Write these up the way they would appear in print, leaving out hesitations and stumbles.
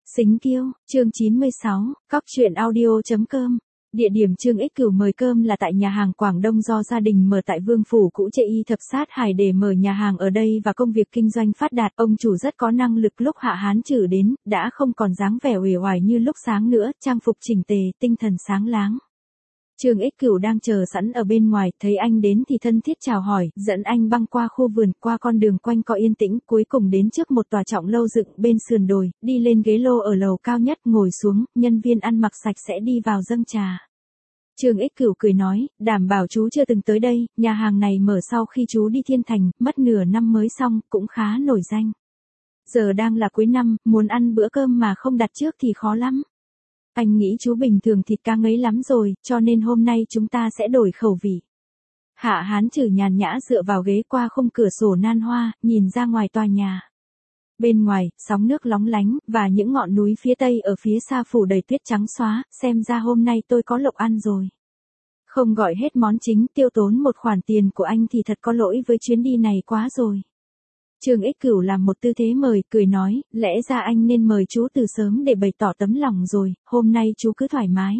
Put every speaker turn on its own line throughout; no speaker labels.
Xính Kiêu, chương 96, Cóc truyện audio.com. Địa điểm Trương Ích Cửu mời cơm là tại nhà hàng Quảng Đông do gia đình mở tại Vương Phủ cũ Chệ Y Thập Sát Hải để mở nhà hàng ở đây và công việc kinh doanh phát đạt. Ông chủ rất có năng lực. Lúc Hạ Hán Trử đến, đã không còn dáng vẻ uể oải như lúc sáng nữa, trang phục chỉnh tề, tinh thần sáng láng. Trương Ích Cửu đang chờ sẵn ở bên ngoài, thấy anh đến thì thân thiết chào hỏi, dẫn anh băng qua khu vườn, qua con đường quanh co yên tĩnh, cuối cùng đến trước một tòa trọng lâu dựng bên sườn đồi, đi lên ghế lô ở lầu cao nhất, ngồi xuống, nhân viên ăn mặc sạch sẽ đi vào dâng trà. Trương Ích Cửu cười nói, đảm bảo chú chưa từng tới đây, nhà hàng này mở sau khi chú đi Thiên Thành, mất nửa năm mới xong, cũng khá nổi danh. Giờ đang là cuối năm, muốn ăn bữa cơm mà không đặt trước thì khó lắm. Anh nghĩ chú bình thường thịt cá ngấy lắm rồi, cho nên hôm nay chúng ta sẽ đổi khẩu vị. Hạ Hán Trử nhàn nhã dựa vào ghế qua khung cửa sổ nan hoa, nhìn ra ngoài tòa nhà. Bên ngoài, sóng nước lóng lánh, và những ngọn núi phía tây ở phía xa phủ đầy tuyết trắng xóa, xem ra hôm nay tôi có lộc ăn rồi. Không gọi hết món chính, tiêu tốn một khoản tiền của anh thì thật có lỗi với chuyến đi này quá rồi. Trương Ích Cửu làm một tư thế mời, cười nói, lẽ ra anh nên mời chú từ sớm để bày tỏ tấm lòng rồi, hôm nay chú cứ thoải mái.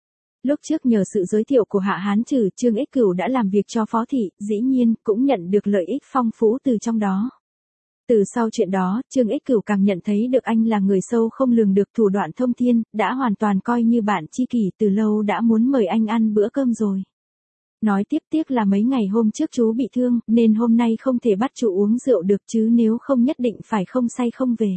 Lúc trước nhờ sự giới thiệu của Hạ Hán Trử, Trương Ích Cửu đã làm việc cho phó thị, dĩ nhiên, cũng nhận được lợi ích phong phú từ trong đó. Từ sau chuyện đó, Trương Ích Cửu càng nhận thấy được anh là người sâu không lường được, thủ đoạn thông thiên, đã hoàn toàn coi như bạn tri kỷ, từ lâu đã muốn mời anh ăn bữa cơm rồi. Nói tiếp tiếc là mấy ngày hôm trước chú bị thương, nên hôm nay không thể bắt chú uống rượu được chứ nếu không nhất định phải không say không về.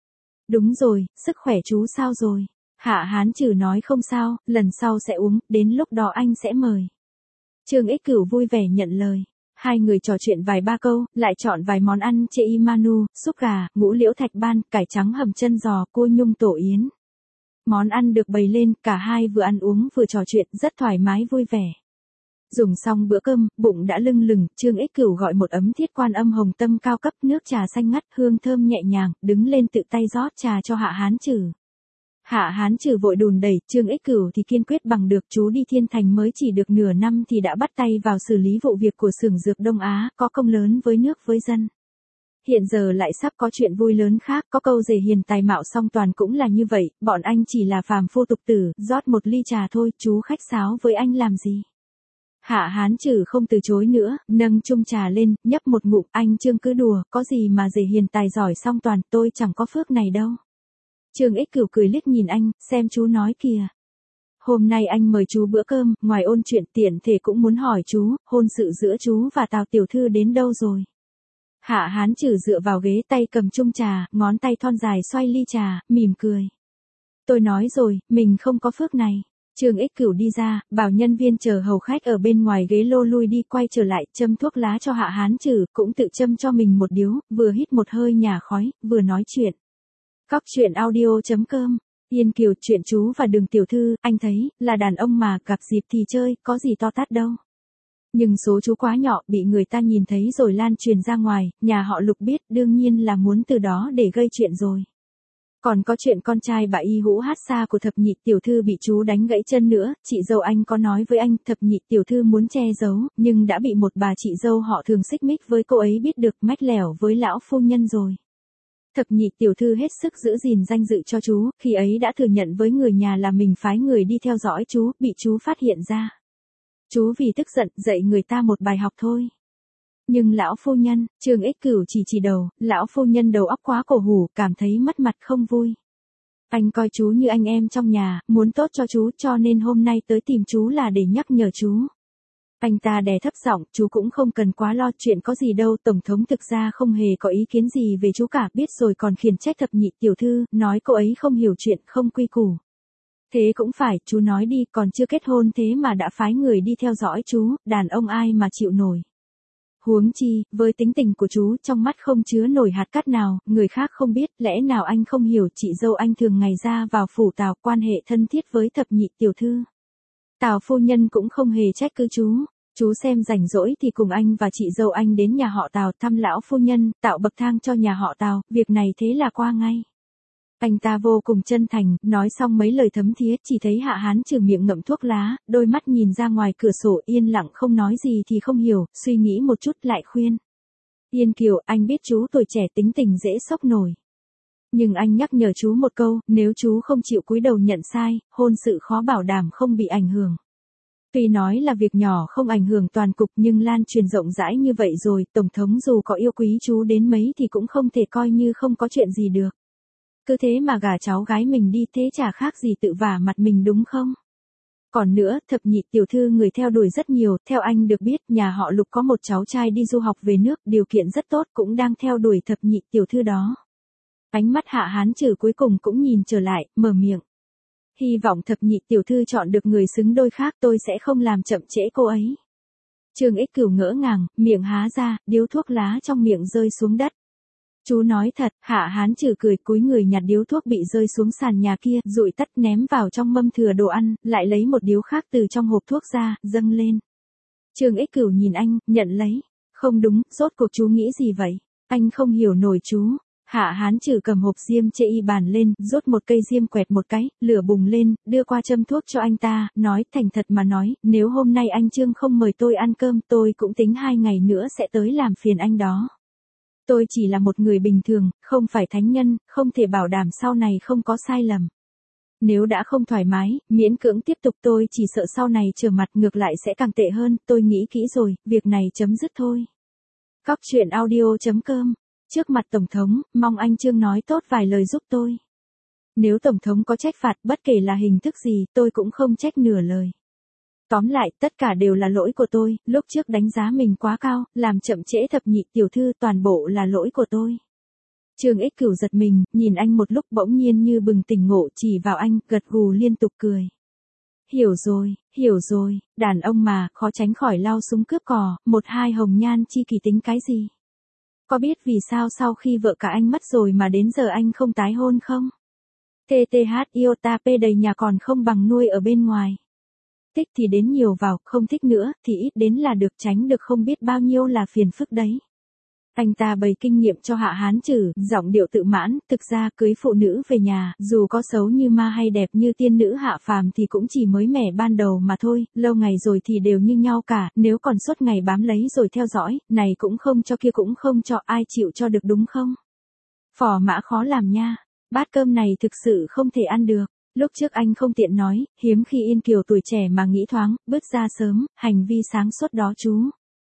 Đúng rồi, sức khỏe chú sao rồi? Hạ Hán Trử nói không sao, lần sau sẽ uống, đến lúc đó anh sẽ mời. Trương Ích Cửu vui vẻ nhận lời. Hai người trò chuyện vài ba câu, lại chọn vài món ăn Chệ Y Manu, súp gà, ngũ liễu thạch ban, cải trắng hầm chân giò, cua nhung tổ yến. Món ăn được bày lên, cả hai vừa ăn uống vừa trò chuyện, rất thoải mái vui vẻ. Dùng xong bữa cơm, bụng đã lưng lừng, Trương Ích Cửu gọi một ấm Thiết Quan Âm hồng tâm cao cấp, nước trà xanh ngắt, hương thơm nhẹ nhàng, đứng lên tự tay rót trà cho Hạ Hán Trử. Hạ Hán Trử vội đùn đẩy, Trương Ích Cửu thì kiên quyết bằng được, chú đi Thiên Thành mới chỉ được nửa năm thì đã bắt tay vào xử lý vụ việc của xưởng dược Đông Á, có công lớn với nước với dân. Hiện giờ lại sắp có chuyện vui lớn khác, có câu rể hiền tài mạo song toàn cũng là như vậy, bọn anh chỉ là phàm phu tục tử, rót một ly trà thôi, chú khách sáo với anh làm gì? Hạ Hán Trử không từ chối nữa, nâng chung trà lên, nhấp một ngụm, anh Trương cứ đùa, có gì mà rể hiền tài giỏi song toàn, tôi chẳng có phước này đâu. Trương Ích Cửu cười liếc nhìn anh, xem chú nói kìa. Hôm nay anh mời chú bữa cơm, ngoài ôn chuyện tiện thể cũng muốn hỏi chú, hôn sự giữa chú và Tào tiểu thư đến đâu rồi? Hạ Hán Trử dựa vào ghế, tay cầm chung trà, ngón tay thon dài xoay ly trà, mỉm cười. Tôi nói rồi, mình không có phước này. Trương Ích Cửu đi ra, bảo nhân viên chờ hầu khách ở bên ngoài ghế lô lui đi, quay trở lại, châm thuốc lá cho Hạ Hán Trử, cũng tự châm cho mình một điếu, vừa hít một hơi nhả khói, vừa nói chuyện. Cóc truyện audio.com. Yên Kiều, chuyện chú và Đường tiểu thư, anh thấy, là đàn ông mà, gặp dịp thì chơi, có gì to tát đâu. Nhưng số chú quá nhỏ, bị người ta nhìn thấy rồi lan truyền ra ngoài, nhà họ Lục biết, đương nhiên là muốn từ đó để gây chuyện rồi. Còn có chuyện con trai bà Y Hũ Hát Xa của thập nhị tiểu thư bị chú đánh gãy chân nữa, chị dâu anh có nói với anh, thập nhị tiểu thư muốn che giấu, nhưng đã bị một bà chị dâu họ thường xích mích với cô ấy biết được, mách lẻo với lão phu nhân rồi. Thập nhị tiểu thư hết sức giữ gìn danh dự cho chú, khi ấy đã thừa nhận với người nhà là mình phái người đi theo dõi chú, bị chú phát hiện ra. Chú vì tức giận, dạy người ta một bài học thôi. Nhưng lão phu nhân, Trương Ích Cửu chỉ đầu, lão phu nhân đầu óc quá cổ hủ, cảm thấy mất mặt không vui. Anh coi chú như anh em trong nhà, muốn tốt cho chú, cho nên hôm nay tới tìm chú là để nhắc nhở chú. Anh ta đè thấp giọng, chú cũng không cần quá lo, chuyện có gì đâu, tổng thống thực ra không hề có ý kiến gì về chú cả, biết rồi còn khiển trách thập nhị tiểu thư, nói cô ấy không hiểu chuyện, không quy củ. Thế cũng phải, chú nói đi, còn chưa kết hôn thế mà đã phái người đi theo dõi chú, đàn ông ai mà chịu nổi. Huống chi, với tính tình của chú, trong mắt không chứa nổi hạt cát nào, người khác không biết, lẽ nào anh không hiểu, chị dâu anh thường ngày ra vào phủ Tào, quan hệ thân thiết với thập nhị tiểu thư. Tào phu nhân cũng không hề trách cứ chú xem rảnh rỗi thì cùng anh và chị dâu anh đến nhà họ Tào thăm lão phu nhân, tạo bậc thang cho nhà họ Tào, việc này thế là qua ngay. Anh ta vô cùng chân thành, nói xong mấy lời thấm thía, chỉ thấy Hạ Hán Trử miệng ngậm thuốc lá, đôi mắt nhìn ra ngoài cửa sổ yên lặng không nói gì thì không hiểu, suy nghĩ một chút lại khuyên. Yên Kiều, anh biết chú tuổi trẻ tính tình dễ sốc nổi. Nhưng anh nhắc nhở chú một câu, nếu chú không chịu cúi đầu nhận sai, hôn sự khó bảo đảm không bị ảnh hưởng. Tuy nói là việc nhỏ không ảnh hưởng toàn cục nhưng lan truyền rộng rãi như vậy rồi, Tổng thống dù có yêu quý chú đến mấy thì cũng không thể coi như không có chuyện gì được. Cứ thế mà gả cháu gái mình đi thế chả khác gì tự vả mặt mình đúng không? Còn nữa, thập nhị tiểu thư người theo đuổi rất nhiều, theo anh được biết nhà họ Lục có một cháu trai đi du học về nước, điều kiện rất tốt cũng đang theo đuổi thập nhị tiểu thư đó. Ánh mắt Hạ Hán Trừ cuối cùng cũng nhìn trở lại, mở miệng. Hy vọng thập nhị tiểu thư chọn được người xứng đôi khác, tôi sẽ không làm chậm trễ cô ấy. Trương Ích Cửu ngỡ ngàng, miệng há ra, điếu thuốc lá trong miệng rơi xuống đất. Chú nói thật, Hạ Hán Trừ cười cúi người nhặt điếu thuốc bị rơi xuống sàn nhà kia, dụi tắt ném vào trong mâm thừa đồ ăn, lại lấy một điếu khác từ trong hộp thuốc ra, dâng lên. Trương Ích Cửu nhìn anh, nhận lấy. Không đúng, rốt cuộc chú nghĩ gì vậy? Anh không hiểu nổi chú. Hạ Hán Trừ cầm hộp diêm chê y bàn lên, rút một cây diêm quẹt một cái, lửa bùng lên, đưa qua châm thuốc cho anh ta, nói thành thật mà nói, nếu hôm nay anh Trương không mời tôi ăn cơm tôi cũng tính 2 ngày nữa sẽ tới làm phiền anh đó. Tôi chỉ là một người bình thường, không phải thánh nhân, không thể bảo đảm sau này không có sai lầm. Nếu đã không thoải mái, miễn cưỡng tiếp tục tôi chỉ sợ sau này trở mặt ngược lại sẽ càng tệ hơn, tôi nghĩ kỹ rồi, việc này chấm dứt thôi. Cóc truyện audio.com. Trước mặt Tổng thống, mong anh Trương nói tốt vài lời giúp tôi. Nếu Tổng thống có trách phạt bất kể là hình thức gì, tôi cũng không trách nửa lời. Tóm lại, tất cả đều là lỗi của tôi, lúc trước đánh giá mình quá cao, làm chậm trễ thập nhị tiểu thư, toàn bộ là lỗi của tôi. Trương Ích Cửu giật mình, nhìn anh một lúc bỗng nhiên như bừng tỉnh ngộ, chỉ vào anh, gật gù liên tục cười. Hiểu rồi, đàn ông mà, khó tránh khỏi lao súng cướp cò, một hai hồng nhan chi kỳ tính cái gì? Có biết vì sao sau khi vợ cả anh mất rồi mà đến giờ anh không tái hôn không? TTH iota P đầy nhà còn không bằng nuôi ở bên ngoài. Thích thì đến nhiều vào, không thích nữa thì ít đến là được, tránh được không biết bao nhiêu là phiền phức đấy. Anh ta bày kinh nghiệm cho Hạ Hán Trừ, giọng điệu tự mãn, thực ra cưới phụ nữ về nhà, dù có xấu như ma hay đẹp như tiên nữ hạ phàm thì cũng chỉ mới mẻ ban đầu mà thôi, lâu ngày rồi thì đều như nhau cả, nếu còn suốt ngày bám lấy rồi theo dõi, này cũng không cho kia cũng không cho, ai chịu cho được đúng không? Phò mã khó làm nha, bát cơm này thực sự không thể ăn được. Lúc trước anh không tiện nói, hiếm khi Yên Kiều tuổi trẻ mà nghĩ thoáng, bước ra sớm, hành vi sáng suốt đó chú.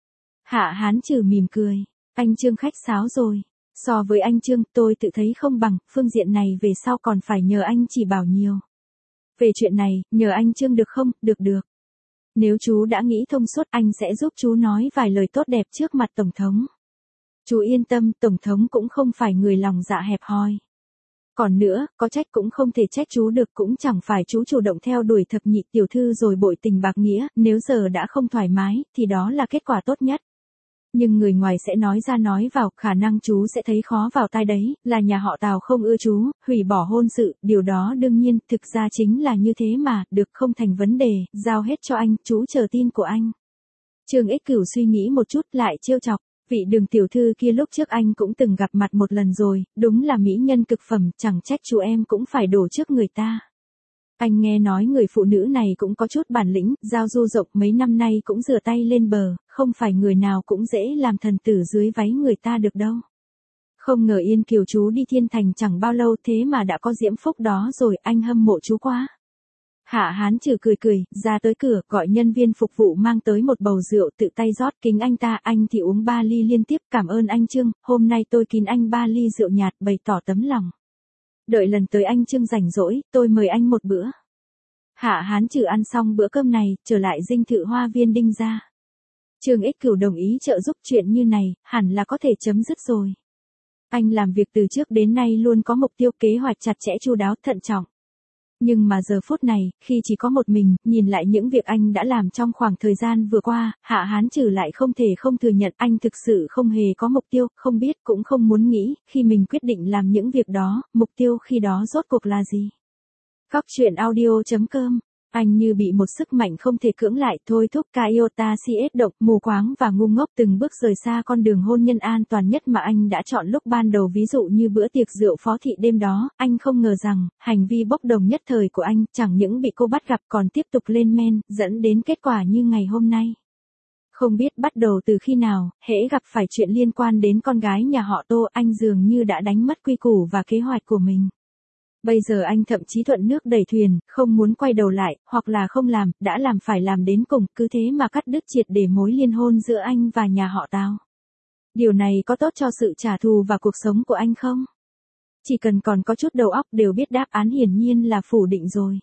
Hạ Hán Trừ mỉm cười. Anh Trương khách sáo rồi. So với anh Trương, tôi tự thấy không bằng, phương diện này về sau còn phải nhờ anh chỉ bảo nhiều. Về chuyện này, nhờ anh Trương được không? Được. Nếu chú đã nghĩ thông suốt, anh sẽ giúp chú nói vài lời tốt đẹp trước mặt Tổng thống. Chú yên tâm, Tổng thống cũng không phải người lòng dạ hẹp hòi. Còn nữa, có trách cũng không thể trách chú được, cũng chẳng phải chú chủ động theo đuổi thập nhị tiểu thư rồi bội tình bạc nghĩa, nếu giờ đã không thoải mái, thì đó là kết quả tốt nhất. Nhưng người ngoài sẽ nói ra nói vào, khả năng chú sẽ thấy khó vào tai đấy, là nhà họ Tào không ưa chú, hủy bỏ hôn sự, điều đó đương nhiên, thực ra chính là như thế mà, được không thành vấn đề, giao hết cho anh, chú chờ tin của anh. Trương Ích Cửu suy nghĩ một chút lại trêu chọc, vị Đường tiểu thư kia lúc trước anh cũng từng gặp mặt một lần rồi, đúng là mỹ nhân cực phẩm, chẳng trách chú em cũng phải đổ trước người ta. Anh nghe nói người phụ nữ này cũng có chút bản lĩnh, giao du rộng mấy năm nay cũng rửa tay lên bờ, không phải người nào cũng dễ làm thần tử dưới váy người ta được đâu. Không ngờ Yên Kiều chú đi Thiên Thành chẳng bao lâu thế mà đã có diễm phúc đó rồi, anh hâm mộ chú quá. Hạ Hán Trừ cười, ra tới cửa, gọi nhân viên phục vụ mang tới một bầu rượu, tự tay rót kính anh ta, anh thì uống 3 ly liên tiếp, cảm ơn anh Trương, hôm nay tôi kín anh 3 ly rượu nhạt, bày tỏ tấm lòng. Đợi lần tới anh Trương rảnh rỗi, tôi mời anh một bữa. Hạ Hán Trừ ăn xong bữa cơm này, trở lại dinh thự Hoa Viên Đinh gia. Trương Ích Cửu đồng ý trợ giúp, chuyện như này, hẳn là có thể chấm dứt rồi. Anh làm việc từ trước đến nay luôn có mục tiêu, kế hoạch chặt chẽ chu đáo, thận trọng. Nhưng mà giờ phút này, khi chỉ có một mình, nhìn lại những việc anh đã làm trong khoảng thời gian vừa qua, Hạ Hán Trừ lại không thể không thừa nhận anh thực sự không hề có mục tiêu, không biết cũng không muốn nghĩ, khi mình quyết định làm những việc đó, mục tiêu khi đó rốt cuộc là gì. Cóc truyện audio.com. Anh như bị một sức mạnh không thể cưỡng lại, thôi thúc Iota CS động, mù quáng và ngu ngốc từng bước rời xa con đường hôn nhân an toàn nhất mà anh đã chọn lúc ban đầu, ví dụ như bữa tiệc rượu phó thị đêm đó, anh không ngờ rằng, hành vi bốc đồng nhất thời của anh, chẳng những bị cô bắt gặp còn tiếp tục lên men, dẫn đến kết quả như ngày hôm nay. Không biết bắt đầu từ khi nào, hễ gặp phải chuyện liên quan đến con gái nhà họ Tô, anh dường như đã đánh mất quy củ và kế hoạch của mình. Bây giờ anh thậm chí thuận nước đẩy thuyền, không muốn quay đầu lại, hoặc là không làm, đã làm phải làm đến cùng, cứ thế mà cắt đứt triệt để mối liên hôn giữa anh và nhà họ Tào. Điều này có tốt cho sự trả thù và cuộc sống của anh không? Chỉ cần còn có chút đầu óc đều biết đáp án hiển nhiên là phủ định rồi.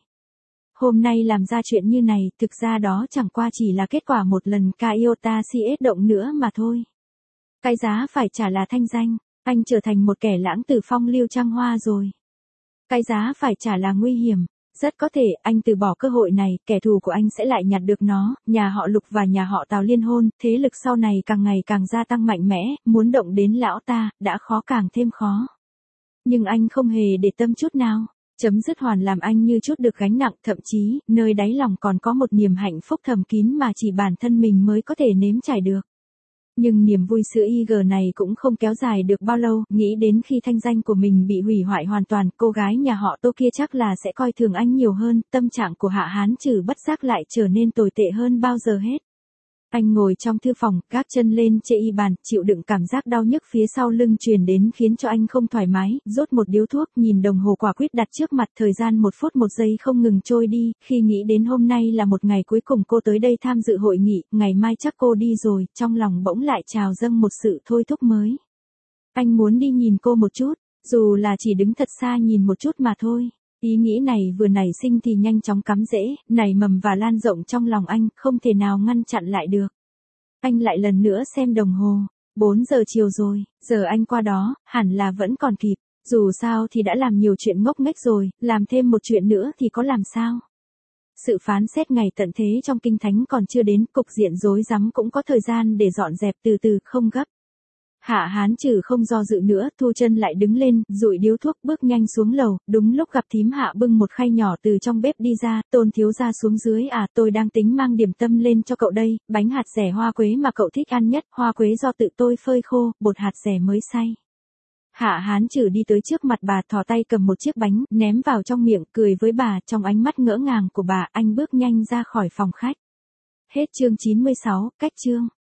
Hôm nay làm ra chuyện như này, thực ra đó chẳng qua chỉ là kết quả một lần Iota CS động nữa mà thôi. Cái giá phải trả là thanh danh, anh trở thành một kẻ lãng tử phong lưu trăng hoa rồi. Cái giá phải trả là nguy hiểm. Rất có thể anh từ bỏ cơ hội này, kẻ thù của anh sẽ lại nhặt được nó, nhà họ Lục và nhà họ Tào liên hôn, thế lực sau này càng ngày càng gia tăng mạnh mẽ, muốn động đến lão ta, đã khó càng thêm khó. Nhưng anh không hề để tâm chút nào, chấm dứt hoàn làm anh như chút được gánh nặng, thậm chí, nơi đáy lòng còn có một niềm hạnh phúc thầm kín mà chỉ bản thân mình mới có thể nếm trải được. Nhưng niềm vui sữa IG này cũng không kéo dài được bao lâu, nghĩ đến khi thanh danh của mình bị hủy hoại hoàn toàn, cô gái nhà họ Tô kia chắc là sẽ coi thường anh nhiều hơn, tâm trạng của Hạ Hán Trừ bất giác lại trở nên tồi tệ hơn bao giờ hết. Anh ngồi trong thư phòng, gác chân lên chê y bàn, chịu đựng cảm giác đau nhức phía sau lưng truyền đến khiến cho anh không thoải mái, rốt một điếu thuốc, nhìn đồng hồ quả quyết đặt trước mặt, thời gian 1 phút 1 giây không ngừng trôi đi, khi nghĩ đến hôm nay là một ngày cuối cùng cô tới đây tham dự hội nghị, ngày mai chắc cô đi rồi, trong lòng bỗng lại trào dâng một sự thôi thúc mới. Anh muốn đi nhìn cô một chút, dù là chỉ đứng thật xa nhìn một chút mà thôi. Ý nghĩ này vừa nảy sinh thì nhanh chóng cắm rễ, nảy mầm và lan rộng trong lòng anh, không thể nào ngăn chặn lại được. Anh lại lần nữa xem đồng hồ, 4 giờ chiều rồi, giờ anh qua đó, hẳn là vẫn còn kịp, dù sao thì đã làm nhiều chuyện ngốc nghếch rồi, làm thêm một chuyện nữa thì có làm sao. Sự phán xét ngày tận thế trong kinh thánh còn chưa đến, cục diện rối rắm cũng có thời gian để dọn dẹp từ từ, không gấp. Hạ Hán Trừ không do dự nữa, thu chân lại đứng lên, dụi điếu thuốc bước nhanh xuống lầu, đúng lúc gặp thím Hạ bưng một khay nhỏ từ trong bếp đi ra, Tôn thiếu gia xuống dưới à, tôi đang tính mang điểm tâm lên cho cậu đây, bánh hạt dẻ hoa quế mà cậu thích ăn nhất, hoa quế do tự tôi phơi khô, bột hạt dẻ mới xay. Hạ Hán Trừ đi tới trước mặt bà, thò tay cầm một chiếc bánh, ném vào trong miệng, cười với bà, trong ánh mắt ngỡ ngàng của bà, anh bước nhanh ra khỏi phòng khách. Hết chương 96, cách chương.